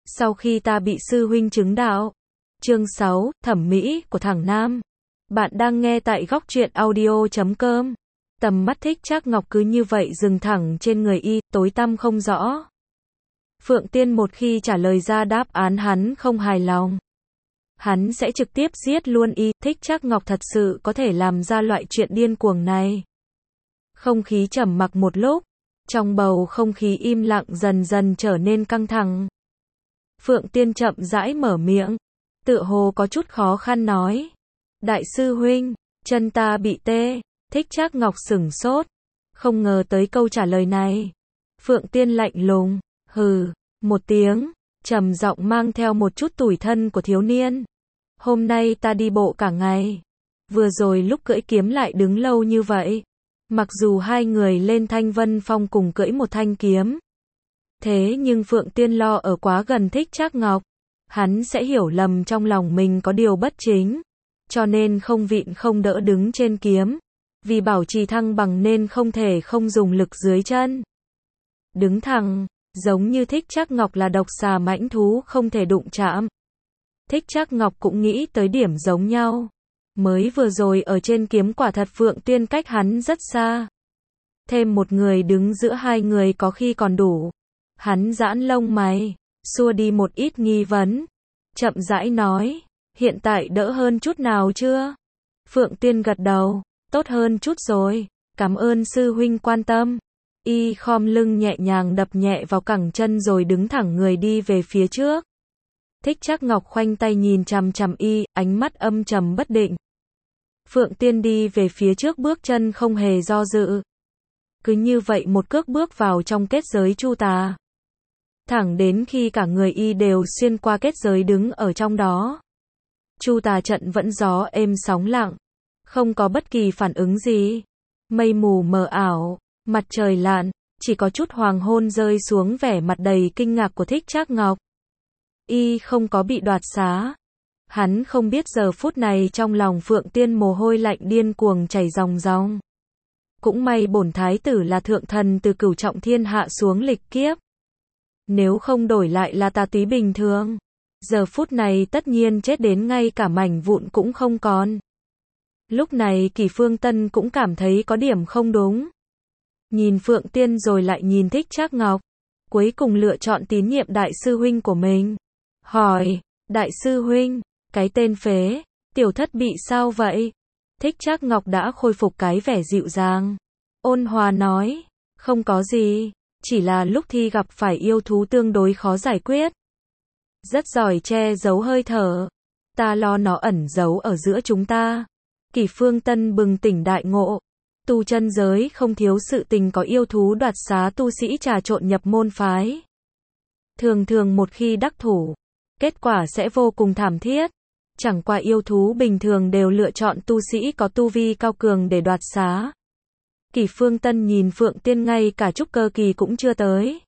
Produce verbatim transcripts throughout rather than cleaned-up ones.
Sau khi ta bị sư huynh chứng đạo. Chương sáu, thẩm mỹ của thằng nam. Bạn đang nghe tại góc truyện audio chấm com. Tầm mắt Thích Trác Ngọc cứ như vậy dừng thẳng trên người y, tối tăm không rõ. Phượng Tiên một khi trả lời ra đáp án hắn không hài lòng, hắn sẽ trực tiếp giết luôn y. Thích Trác Ngọc thật sự có thể làm ra loại chuyện điên cuồng này. Không khí trầm mặc một lúc, trong bầu không khí im lặng dần dần trở nên căng thẳng. Phượng Tiên chậm rãi mở miệng, tựa hồ có chút khó khăn nói: Đại sư huynh, chân ta bị tê. Thích Trác Ngọc sửng sốt, không ngờ tới câu trả lời này. Phượng Tiên lạnh lùng, hừ, một tiếng, trầm giọng mang theo một chút tủi thân của thiếu niên. Hôm nay ta đi bộ cả ngày. Vừa rồi lúc cưỡi kiếm lại đứng lâu như vậy. Mặc dù hai người lên Thanh Vân Phong cùng cưỡi một thanh kiếm, thế nhưng Phượng Tiên lo ở quá gần Thích Trác Ngọc, hắn sẽ hiểu lầm trong lòng mình có điều bất chính, cho nên không vịn không đỡ đứng trên kiếm. Vì bảo trì thăng bằng nên không thể không dùng lực dưới chân. Đứng thẳng, giống như Thích Trác Ngọc là độc xà mãnh thú không thể đụng chạm. Thích Trác Ngọc cũng nghĩ tới điểm giống nhau. Mới vừa rồi ở trên kiếm quả thật Phượng Tiên cách hắn rất xa. Thêm một người đứng giữa hai người có khi còn đủ. Hắn giãn lông mày, xua đi một ít nghi vấn. Chậm rãi nói, hiện tại đỡ hơn chút nào chưa? Phượng Tiên gật đầu, tốt hơn chút rồi, cảm ơn sư huynh quan tâm. Y khom lưng nhẹ nhàng đập nhẹ vào cẳng chân rồi đứng thẳng người đi về phía trước. Thích Trác Ngọc khoanh tay nhìn chằm chằm y, ánh mắt âm trầm bất định. Phượng Tiên đi về phía trước bước chân không hề do dự. Cứ như vậy một cước bước vào trong kết giới chu tà. Thẳng đến khi cả người y đều xuyên qua kết giới đứng ở trong đó. Chu tà trận vẫn gió êm sóng lặng, không có bất kỳ phản ứng gì. Mây mù mờ ảo, mặt trời lặn, chỉ có chút hoàng hôn rơi xuống vẻ mặt đầy kinh ngạc của Thích Trác Ngọc. Y không có bị đoạt xá. Hắn không biết giờ phút này trong lòng Phượng Tiên mồ hôi lạnh điên cuồng chảy ròng ròng. Cũng may bổn thái tử là thượng thần từ cửu trọng thiên hạ xuống lịch kiếp. Nếu không đổi lại là tà túy bình thường, giờ phút này tất nhiên chết đến ngay cả mảnh vụn cũng không còn. Lúc này Kỳ Phương Tân cũng cảm thấy có điểm không đúng. Nhìn Phượng Tiên rồi lại nhìn Thích Trác Ngọc, cuối cùng lựa chọn tín nhiệm đại sư huynh của mình. Hỏi, đại sư huynh, cái tên phế, tiểu thất bị sao vậy? Thích Trác Ngọc đã khôi phục cái vẻ dịu dàng, ôn hòa nói, không có gì, chỉ là lúc thi gặp phải yêu thú tương đối khó giải quyết. Rất giỏi che giấu hơi thở, ta lo nó ẩn giấu ở giữa chúng ta. Kỳ Phương Tân bừng tỉnh đại ngộ, tu chân giới không thiếu sự tình có yêu thú đoạt xá tu sĩ trà trộn nhập môn phái. Thường thường một khi đắc thủ, kết quả sẽ vô cùng thảm thiết. Chẳng qua yêu thú bình thường đều lựa chọn tu sĩ có tu vi cao cường để đoạt xá. Kỳ Phương Tân nhìn Phượng Tiên ngay cả trúc cơ kỳ cũng chưa tới.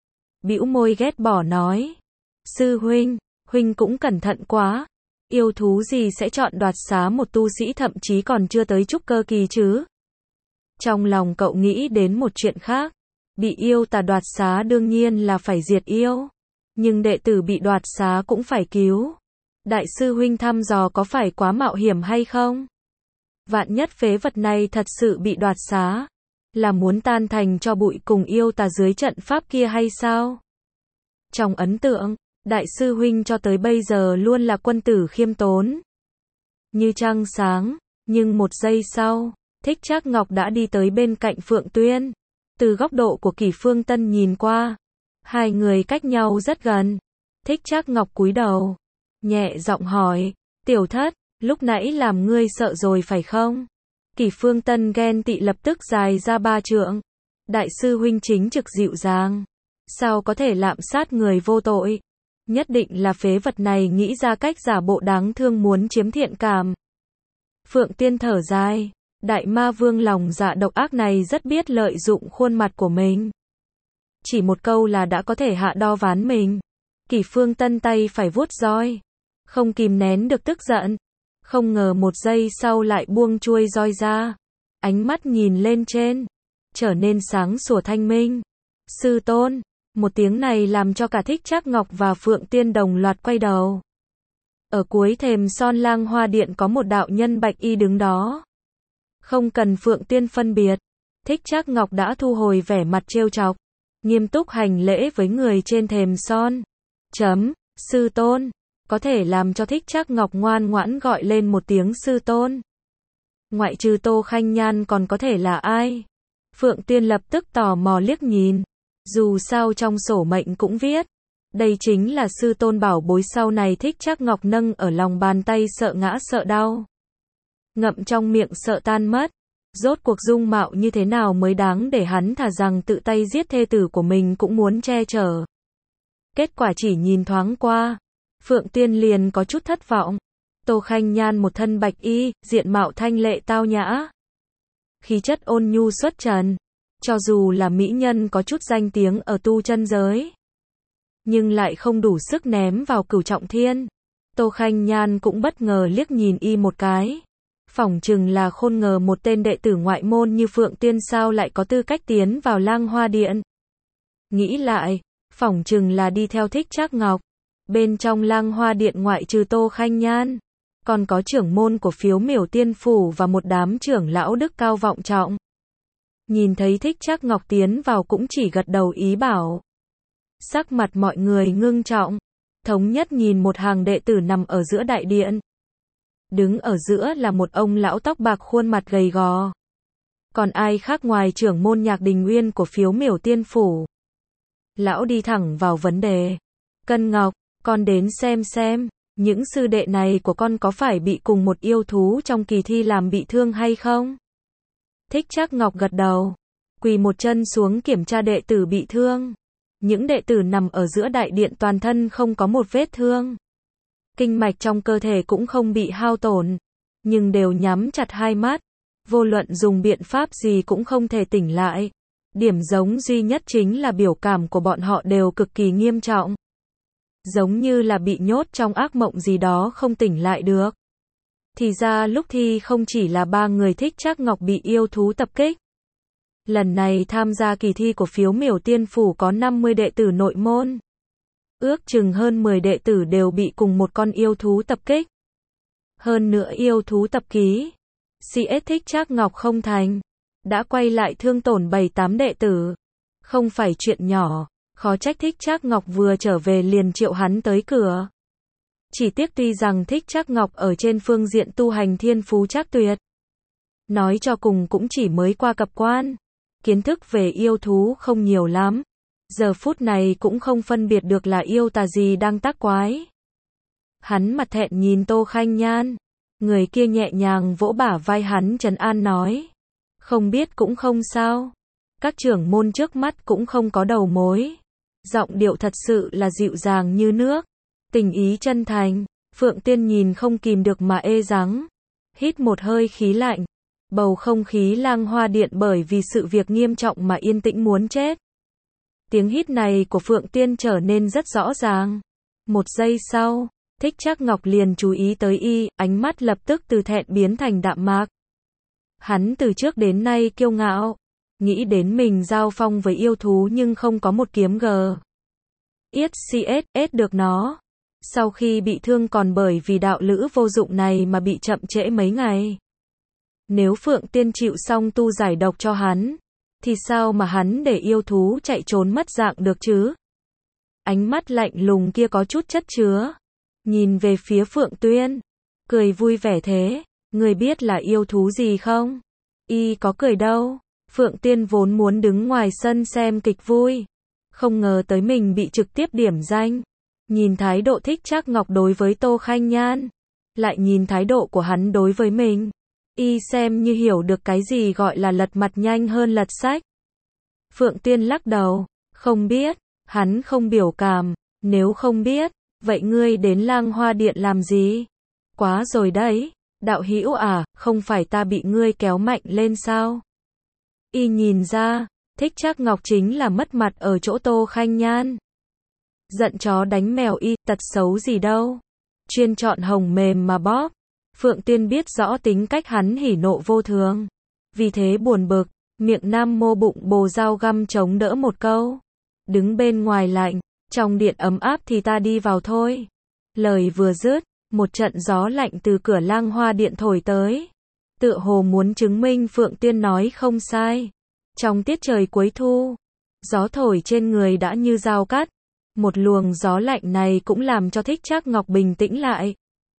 Bĩu môi ghét bỏ nói, sư huynh, huynh cũng cẩn thận quá. Yêu thú gì sẽ chọn đoạt xá một tu sĩ thậm chí còn chưa tới trúc cơ kỳ chứ? Trong lòng cậu nghĩ đến một chuyện khác. Bị yêu tà đoạt xá đương nhiên là phải diệt yêu. Nhưng đệ tử bị đoạt xá cũng phải cứu. Đại sư huynh thăm dò có phải quá mạo hiểm hay không? Vạn nhất phế vật này thật sự bị đoạt xá, là muốn tan thành cho bụi cùng yêu tà dưới trận pháp kia hay sao? Trong ấn tượng, đại sư huynh cho tới bây giờ luôn là quân tử khiêm tốn, như trăng sáng. Nhưng một giây sau, Thích Trác Ngọc đã đi tới bên cạnh Phượng Tuyên. Từ góc độ của Kỳ Phương Tân nhìn qua, hai người cách nhau rất gần. Thích Trác Ngọc cúi đầu, nhẹ giọng hỏi, tiểu thất, lúc nãy làm ngươi sợ rồi phải không? Kỳ Phương Tân ghen tị lập tức dài ra ba trượng. Đại sư huynh chính trực dịu dàng, sao có thể lạm sát người vô tội? Nhất định là phế vật này nghĩ ra cách giả bộ đáng thương muốn chiếm thiện cảm. Phượng Tiên thở dài, đại ma vương lòng dạ độc ác này rất biết lợi dụng khuôn mặt của mình. Chỉ một câu là đã có thể hạ đo ván mình. Kỳ Phương Tân tay phải vuốt roi, không kìm nén được tức giận. Không ngờ một giây sau lại buông chuôi roi ra. Ánh mắt nhìn lên trên, trở nên sáng sủa thanh minh. Sư tôn, Một tiếng này làm cho cả Thích Trác Ngọc và Phượng Tiên đồng loạt quay đầu. Ở cuối thềm son Lang Hoa Điện có một đạo nhân bạch y đứng đó. Không cần Phượng Tiên phân biệt, Thích Trác Ngọc đã thu hồi vẻ mặt trêu chọc, nghiêm túc hành lễ với người trên thềm son. Chấm, sư tôn, có thể làm cho Thích Trác Ngọc ngoan ngoãn gọi lên một tiếng sư tôn. Ngoại trừ Tô Khanh Nhan còn có thể là ai? Phượng Tiên lập tức tò mò liếc nhìn. Dù sao trong sổ mệnh cũng viết, đây chính là sư tôn bảo bối sau này Thích Trác Ngọc nâng ở lòng bàn tay sợ ngã sợ đau. Ngậm trong miệng sợ tan mất. Rốt cuộc dung mạo như thế nào mới đáng để hắn thà rằng tự tay giết thê tử của mình cũng muốn che chở. Kết quả chỉ nhìn thoáng qua, Phượng Tiên liền có chút thất vọng. Tô Khanh Nhan một thân bạch y, diện mạo thanh lệ tao nhã, khí chất ôn nhu xuất trần, cho dù là mỹ nhân có chút danh tiếng ở tu chân giới, nhưng lại không đủ sức ném vào Cửu Trọng Thiên. Tô Khanh Nhan cũng bất ngờ liếc nhìn y một cái. Phỏng chừng là khôn ngờ một tên đệ tử ngoại môn như Phượng Tiên sao lại có tư cách tiến vào Lang Hoa Điện. Nghĩ lại, phỏng chừng là đi theo Thích Trác Ngọc. Bên trong Lang Hoa Điện ngoại trừ Tô Khanh Nhan, còn có trưởng môn của Phiếu Miểu Tiên Phủ và một đám trưởng lão đức cao vọng trọng. Nhìn thấy Thích Trác Ngọc tiến vào cũng chỉ gật đầu ý bảo. Sắc mặt mọi người ngưng trọng, thống nhất nhìn một hàng đệ tử nằm ở giữa đại điện. Đứng ở giữa là một ông lão tóc bạc khuôn mặt gầy gò. Còn ai khác ngoài trưởng môn Nhạc Đình Uyên của Phiếu Miểu Tiên Phủ. Lão đi thẳng vào vấn đề. Cân Ngọc, con đến xem xem, những sư đệ này của con có phải bị cùng một yêu thú trong kỳ thi làm bị thương hay không? Thích Trác Ngọc gật đầu, quỳ một chân xuống kiểm tra đệ tử bị thương. Những đệ tử nằm ở giữa đại điện toàn thân không có một vết thương. Kinh mạch trong cơ thể cũng không bị hao tổn, nhưng đều nhắm chặt hai mắt, vô luận dùng biện pháp gì cũng không thể tỉnh lại. Điểm giống duy nhất chính là biểu cảm của bọn họ đều cực kỳ nghiêm trọng. Giống như là bị nhốt trong ác mộng gì đó không tỉnh lại được. Thì ra lúc thi không chỉ là ba người Thích Trác Ngọc bị yêu thú tập kích. Lần này tham gia kỳ thi của Phiếu Miểu Tiên Phủ có năm mươi đệ tử nội môn. Ước chừng hơn mười đệ tử đều bị cùng một con yêu thú tập kích. Hơn nữa yêu thú tập ký xê ét Thích Trác Ngọc không thành, đã quay lại thương tổn bảy tám đệ tử. Không phải chuyện nhỏ, khó trách Thích Trác Ngọc vừa trở về liền triệu hắn tới cửa. Chỉ tiếc tuy rằng Thích Trác Ngọc ở trên phương diện tu hành thiên phú trác tuyệt, nói cho cùng cũng chỉ mới qua cập quan, kiến thức về yêu thú không nhiều lắm. Giờ phút này cũng không phân biệt được là yêu tà gì đang tác quái. Hắn mặt thẹn nhìn Tô Khanh Nhan, người kia nhẹ nhàng vỗ bả vai hắn trấn an nói. Không biết cũng không sao. Các trưởng môn trước mắt cũng không có đầu mối. Giọng điệu thật sự là dịu dàng như nước. Tình ý chân thành. Phượng Tiên nhìn không kìm được mà ê dắng. Hít một hơi khí lạnh. Bầu không khí Lang Hoa Điện bởi vì sự việc nghiêm trọng mà yên tĩnh muốn chết. Tiếng hít này của Phượng Tiên trở nên rất rõ ràng. Một giây sau, Thích Trác Ngọc liền chú ý tới y, ánh mắt lập tức từ thẹn biến thành đạm mạc. Hắn từ trước đến nay kiêu ngạo, nghĩ đến mình giao phong với yêu thú nhưng không có một kiếm gờ. Yết xê ét ét được nó. Sau khi bị thương còn bởi vì đạo lữ vô dụng này mà bị chậm trễ mấy ngày. Nếu Phượng Tiên chịu xong tu giải độc cho hắn, thì sao mà hắn để yêu thú chạy trốn mất dạng được chứ? Ánh mắt lạnh lùng kia có chút chất chứa. Nhìn về phía Phượng Tuyên, cười vui vẻ thế. Người biết là yêu thú gì không? Y có cười đâu. Phượng Tiên vốn muốn đứng ngoài sân xem kịch vui. Không ngờ tới mình bị trực tiếp điểm danh. Nhìn thái độ Thích Trác Ngọc đối với Tô Khanh Nhan, lại nhìn thái độ của hắn đối với mình. Y xem như hiểu được cái gì gọi là lật mặt nhanh hơn lật sách. Phượng Tiên lắc đầu, không biết, hắn không biểu cảm, nếu không biết, vậy ngươi đến Lang Hoa Điện làm gì? Quá rồi đấy, đạo hữu à, không phải ta bị ngươi kéo mạnh lên sao? Y nhìn ra, Thích Trác Ngọc chính là mất mặt ở chỗ Tô Khanh Nhan. Giận chó đánh mèo y, tật xấu gì đâu. Chuyên chọn hồng mềm mà bóp. Phượng Tiên biết rõ tính cách hắn hỉ nộ vô thường. Vì thế buồn bực, miệng nam mô bụng bồ dao găm chống đỡ một câu. đứng bên ngoài lạnh, trong điện ấm áp thì ta đi vào thôi. Lời vừa dứt, một trận gió lạnh từ cửa Lang Hoa điện thổi tới. Tựa hồ muốn chứng minh Phượng Tuyên nói không sai. Trong tiết trời cuối thu, gió thổi trên người đã như dao cắt. Một luồng gió lạnh này cũng làm cho Thích Trác Ngọc bình tĩnh lại.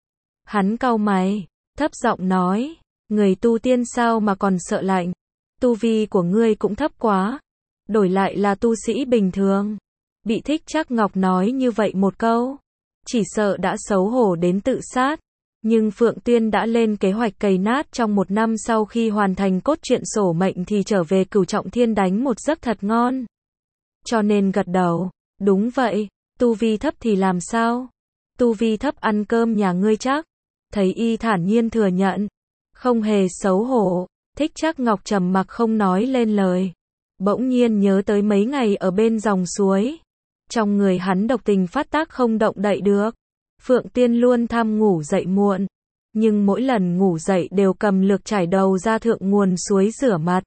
Hắn cau mày, thấp giọng nói, người tu tiên sao mà còn sợ lạnh, tu vi của ngươi cũng thấp quá, đổi lại là tu sĩ bình thường. Bị Thích Trác Ngọc nói như vậy một câu, chỉ sợ đã xấu hổ đến tự sát. Nhưng Phượng Tuyên đã lên kế hoạch cày nát trong một năm sau khi hoàn thành cốt truyện sổ mệnh thì trở về Cửu Trọng Thiên đánh một giấc thật ngon. Cho nên gật đầu, đúng vậy, tu vi thấp thì làm sao? Tu vi thấp ăn cơm nhà ngươi chắc. Thấy y thản nhiên thừa nhận, không hề xấu hổ, Thích Trác Ngọc trầm mặc không nói lên lời. Bỗng nhiên nhớ tới mấy ngày ở bên dòng suối. Trong người hắn độc tình phát tác không động đậy được. Phượng Tiên luôn tham ngủ dậy muộn, nhưng mỗi lần ngủ dậy đều cầm lược trải đầu ra thượng nguồn suối rửa mặt.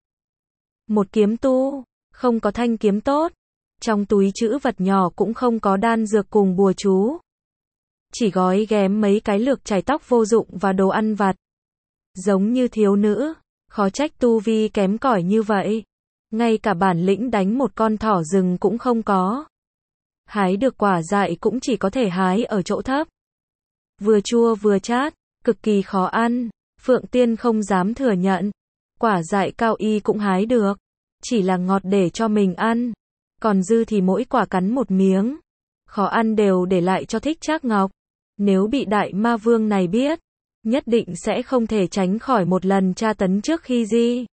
Một kiếm tu, không có thanh kiếm tốt, trong túi trữ vật nhỏ cũng không có đan dược cùng bùa chú. Chỉ gói ghém mấy cái lược chải tóc vô dụng và đồ ăn vặt. Giống như thiếu nữ, khó trách tu vi kém cỏi như vậy. Ngay cả bản lĩnh đánh một con thỏ rừng cũng không có. Hái được quả dại cũng chỉ có thể hái ở chỗ thấp. Vừa chua vừa chát, cực kỳ khó ăn. Phượng Tiên không dám thừa nhận. Quả dại cao y cũng hái được, chỉ là ngọt để cho mình ăn. Còn dư thì mỗi quả cắn một miếng. Khó ăn đều để lại cho Thích Trác Ngọc. Nếu bị đại ma vương này biết, nhất định sẽ không thể tránh khỏi một lần tra tấn trước khi di.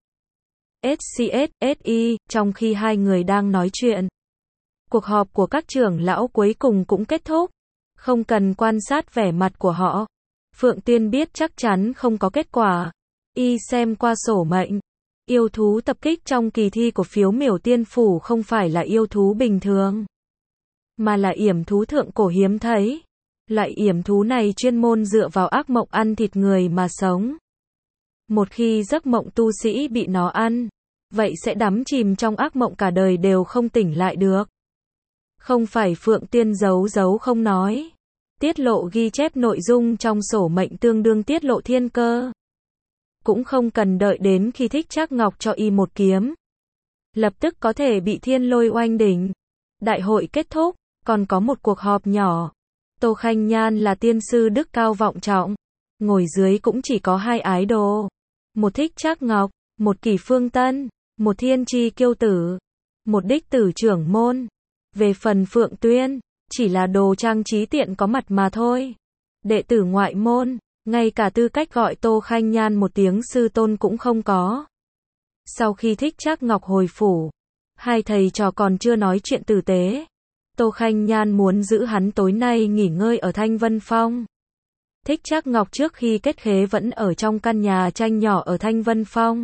ét xê ét ét i, trong khi hai người đang nói chuyện. Cuộc họp của các trưởng lão cuối cùng cũng kết thúc. Không cần quan sát vẻ mặt của họ. Phượng Tiên biết chắc chắn không có kết quả. Y xem qua sổ mệnh. Yêu thú tập kích trong kỳ thi của phiếu miểu tiên phủ không phải là yêu thú bình thường, mà là yểm thú thượng cổ hiếm thấy. Loại yểm thú này chuyên môn dựa vào ác mộng ăn thịt người mà sống. Một khi giấc mộng tu sĩ bị nó ăn, vậy sẽ đắm chìm trong ác mộng cả đời đều không tỉnh lại được. Không phải Phượng Tiên giấu giấu không nói. Tiết lộ ghi chép nội dung trong sổ mệnh tương đương tiết lộ thiên cơ. Cũng không cần đợi đến khi Thích Trác Ngọc cho y một kiếm. Lập tức có thể bị thiên lôi oanh đỉnh. Đại hội kết thúc, còn có một cuộc họp nhỏ. Tô Khanh Nhan là tiên sư đức cao vọng trọng. Ngồi dưới cũng chỉ có hai ái đồ. Một Thích Trác Ngọc, một Kỷ Phương Tân, một Thiên Chi Kiêu Tử, một đích tử trưởng môn. Về phần Phượng Tuyên, chỉ là đồ trang trí tiện có mặt mà thôi. Đệ tử ngoại môn, ngay cả tư cách gọi Tô Khanh Nhan một tiếng sư tôn cũng không có. Sau khi Thích Trác Ngọc hồi phủ, hai thầy trò còn chưa nói chuyện tử tế. Tô Khanh Nhan muốn giữ hắn tối nay nghỉ ngơi ở Thanh Vân Phong. Thích Trác Ngọc trước khi kết khế vẫn ở trong căn nhà tranh nhỏ ở Thanh Vân Phong.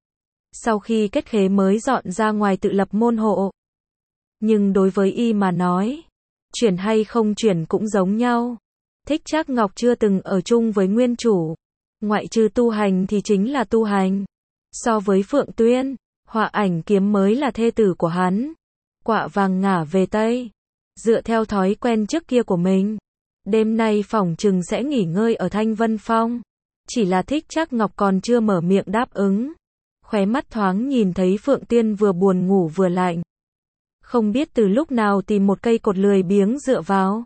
Sau khi kết khế mới dọn ra ngoài tự lập môn hộ. Nhưng đối với y mà nói, chuyển hay không chuyển cũng giống nhau. Thích Trác Ngọc chưa từng ở chung với nguyên chủ. Ngoại trừ tu hành thì chính là tu hành. So với Phượng Tuyên, Họa Ảnh Kiếm mới là thê tử của hắn. Quạ vàng ngả về Tây. Dựa theo thói quen trước kia của mình, đêm nay phỏng chừng sẽ nghỉ ngơi ở Thanh Vân Phong. Chỉ là Thích Trác Ngọc còn chưa mở miệng đáp ứng. Khóe mắt thoáng nhìn thấy Phượng Tiên vừa buồn ngủ vừa lạnh. Không biết từ lúc nào tìm một cây cột lười biếng dựa vào.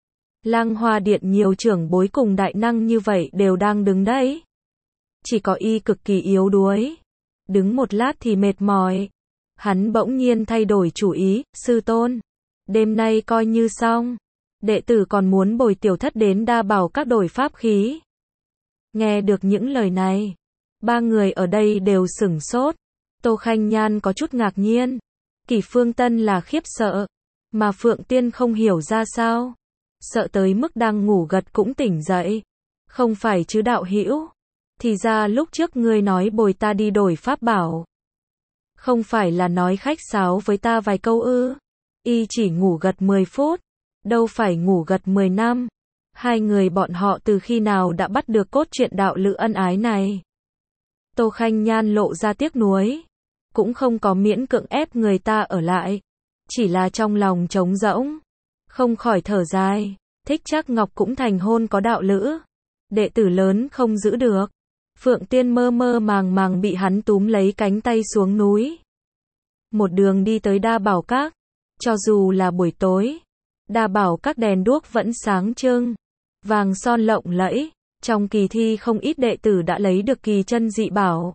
Lang Hoa Điện nhiều trưởng bối cùng đại năng như vậy đều đang đứng đấy. Chỉ có y cực kỳ yếu đuối. Đứng một lát thì mệt mỏi. Hắn bỗng nhiên thay đổi chủ ý, sư tôn. Đêm nay coi như xong. Đệ tử còn muốn bồi tiểu thất đến đa bảo các đổi pháp khí. Nghe được những lời này, ba người ở đây đều sửng sốt. Tô Khanh Nhan có chút ngạc nhiên. Kỷ Phương Tân là khiếp sợ. Mà Phượng Tiên không hiểu ra sao. Sợ tới mức đang ngủ gật cũng tỉnh dậy. Không phải chứ đạo hữu. Thì ra lúc trước ngươi nói bồi ta đi đổi pháp bảo. Không phải là nói khách sáo với ta vài câu ư. Y chỉ ngủ gật mười phút. Đâu phải ngủ gật mười năm. Hai người bọn họ từ khi nào đã bắt được cốt truyện đạo lữ ân ái này. Tô Khanh Nhan lộ ra tiếc nuối. Cũng không có miễn cưỡng ép người ta ở lại. chỉ là trong lòng trống rỗng, không khỏi thở dài. Thích Trác Ngọc cũng thành hôn có đạo lữ, đệ tử lớn không giữ được. Phượng Tiên mơ mơ màng màng bị hắn túm lấy cánh tay xuống núi. Một đường đi tới Đa Bảo Các, cho dù là buổi tối, Đa Bảo Các đèn đuốc vẫn sáng trưng, vàng son lộng lẫy. Trong kỳ thi không ít đệ tử đã lấy được kỳ chân dị bảo.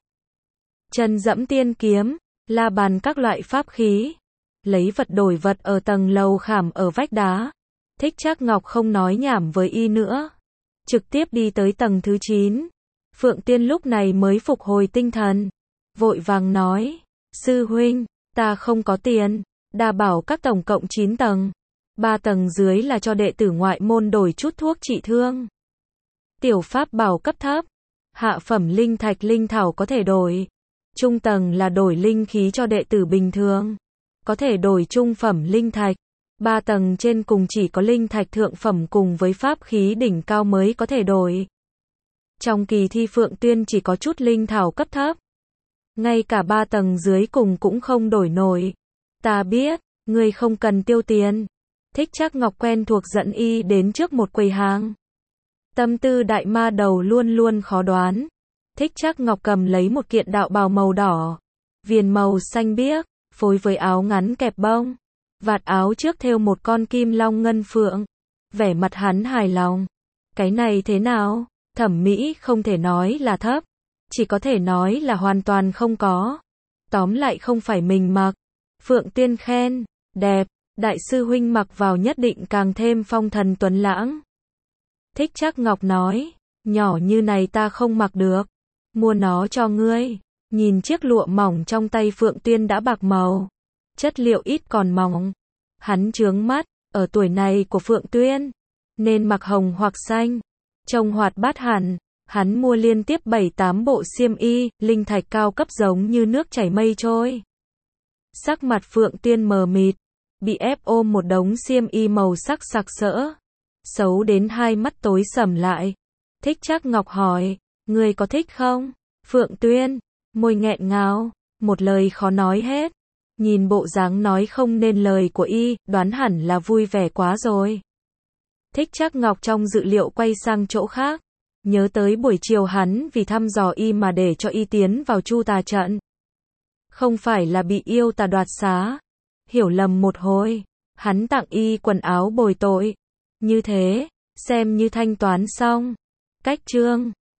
Chân dẫm tiên kiếm, la bàn các loại pháp khí, lấy vật đổi vật ở tầng lầu khảm ở vách đá. Thích Trác Ngọc không nói nhảm với y nữa, trực tiếp đi tới tầng thứ chín. Phượng Tiên lúc này mới phục hồi tinh thần, vội vàng nói, sư huynh, ta không có tiền. Đa Bảo Các tổng cộng chín tầng, ba tầng dưới là cho đệ tử ngoại môn đổi chút thuốc trị thương. Tiểu pháp bảo cấp thấp, hạ phẩm linh thạch linh thảo có thể đổi. Trung tầng là đổi linh khí cho đệ tử bình thường, có thể đổi trung phẩm linh thạch. Ba tầng trên cùng chỉ có linh thạch thượng phẩm cùng với pháp khí đỉnh cao mới có thể đổi. Trong kỳ thi Phượng Tiên chỉ có chút linh thảo cấp thấp, ngay cả ba tầng dưới cùng cũng không đổi nổi. Ta biết, ngươi không cần tiêu tiền. Thích Trác Ngọc quen thuộc dẫn y đến trước một quầy hàng. Tâm tư đại ma đầu luôn luôn khó đoán. Thích Trác Ngọc cầm lấy một kiện đạo bào màu đỏ, viền màu xanh biếc, phối với áo ngắn kẹp bông. Vạt áo trước thêu một con kim long ngân phượng. Vẻ mặt hắn hài lòng. Cái này thế nào? Thẩm mỹ không thể nói là thấp, chỉ có thể nói là hoàn toàn không có. Tóm lại không phải mình mặc. Phượng Tiên khen, đẹp, đại sư huynh mặc vào nhất định càng thêm phong thần tuấn lãng. Thích Trác Ngọc nói, nhỏ như này ta không mặc được, mua nó cho ngươi. Nhìn chiếc lụa mỏng trong tay Phượng Tiên đã bạc màu, chất liệu ít còn mỏng. Hắn chướng mắt, ở tuổi này của Phượng Tiên, nên mặc hồng hoặc xanh, trông hoạt bát hẳn. Hắn mua liên tiếp bảy tám bộ xiêm y, linh thạch cao cấp giống như nước chảy mây trôi. Sắc mặt Phượng Tiên mờ mịt, bị ép ôm một đống xiêm y màu sắc sặc sỡ, xấu đến hai mắt tối sầm lại. Thích Trác Ngọc hỏi, ngươi có thích không? Phượng Tiên, môi nghẹn ngào, một lời khó nói hết. Nhìn bộ dáng nói không nên lời của y, đoán hẳn là vui vẻ quá rồi. Thích Trác Ngọc trong dự liệu quay sang chỗ khác, nhớ tới buổi chiều hắn vì thăm dò y mà để cho y tiến vào Chu Tà trận. Không phải là bị yêu tà đoạt xá, hiểu lầm một hồi, hắn tặng y quần áo bồi tội. Như thế, xem như thanh toán xong. Cách chương